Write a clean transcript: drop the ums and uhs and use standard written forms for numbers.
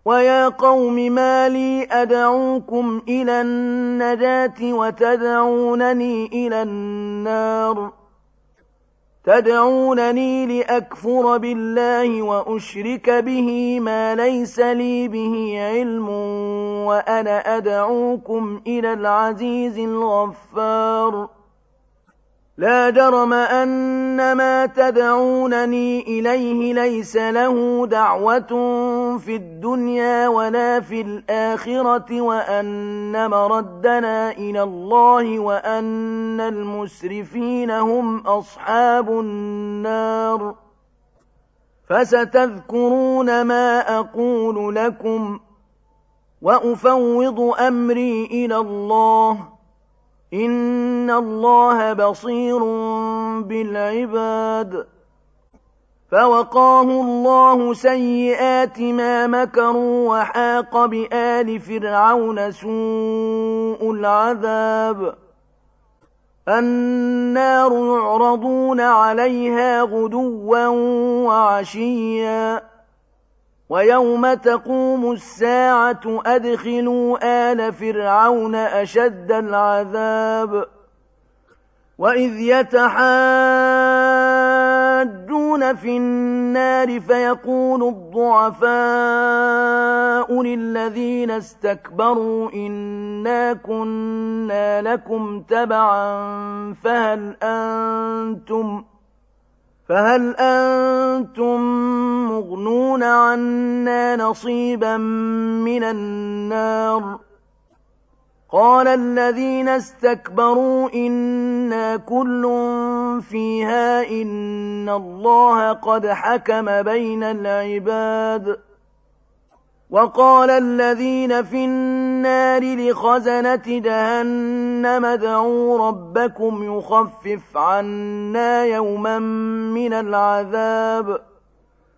ويا قوم ما لي أدعوكم إلى النجاة وتدعونني إلى النار تدعونني لأكفر بالله وأشرك به ما ليس لي به علم وأنا أدعوكم إلى العزيز الغفار لا جرم أن ما تدعونني إليه ليس له دعوة في الدنيا ولا في الآخرة وأن مردنا إلى الله وأن المسرفين هم أصحاب النار فستذكرون ما أقول لكم وأفوض أمري إلى الله إن الله بصير بالعباد فوقاه الله سيئات ما مكروا وحاق بآل فرعون سوء العذاب النار يعرضون عليها غدوا وعشيا ويوم تقوم الساعة أدخلوا آل فرعون أشد العذاب وإذ يتحاجون في النار فيقول الضعفاء للذين استكبروا إنا كنا لكم تبعا فهل أنتم مغنون عنا نصيبا من النار قال الذين استكبروا إنا كل فيها إن الله قد حكم بين العباد وقال الذين في النار لخزنة جهنم ادعوا ربكم يخفف عنا يوما من العذاب